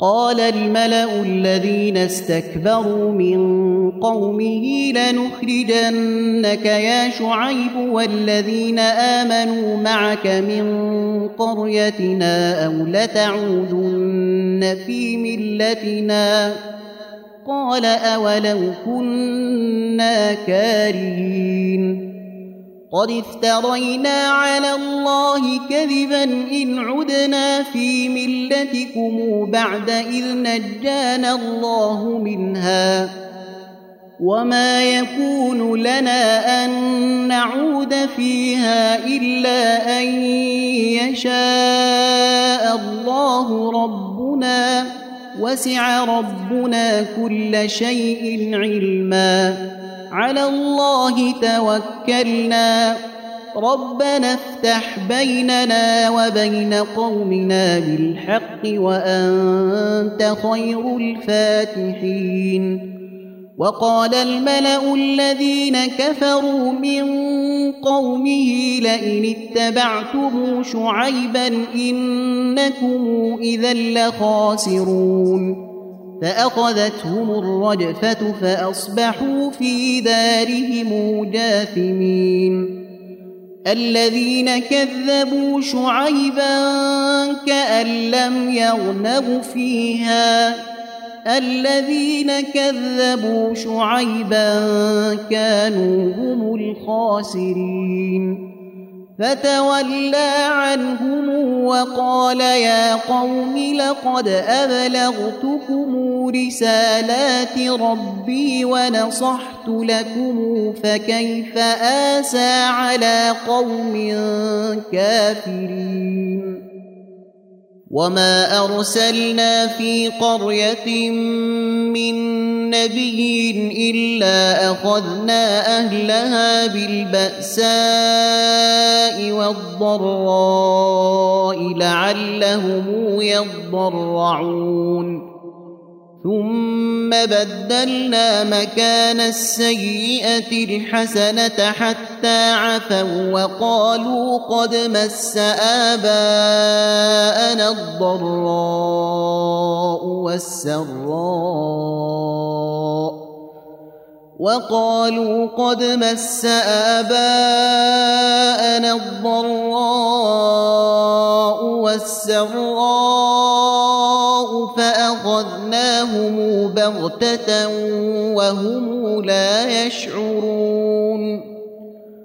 قال الملأ الذين استكبروا من قومه لنخرجنك يا شعيب والذين آمنوا معك من قريتنا أو لتعودن في ملتنا قال أولو كنا كارهين قد افترينا على الله كذبا إن عدنا في ملتكم بعد إذ نجانا الله منها وما يكون لنا أن نعود فيها إلا أن يشاء الله ربنا وسع ربنا كل شيء علما على الله توكلنا ربنا افتح بيننا وبين قومنا بالحق وأنت خير الفاتحين وقال الملأ الذين كفروا من قومه لئن اتبعتم شعيبا إنكم إذا لخاسرون فأخذتهم الرجفة فأصبحوا في دارهم جاثمين الذين كذبوا شعيبا كأن لم يغنوا فيها الذين كذبوا شعيبا كانوا هم الخاسرين فتولى عنهم وقال يا قوم لقد أبلغتكم رسالات ربي ونصحت لكم فكيف آسى على قوم كافرين وما أرسلنا في قرية من نبي إلا أخذنا أهلها بالبأساء والضراء لعلهم يضرعون ثم بدلنا مكان السيئة الحسنة حتى عفوا وقالوا قد مس آباءنا الضراء والسراء فأخذناهم بغتة وهم لا يشعرون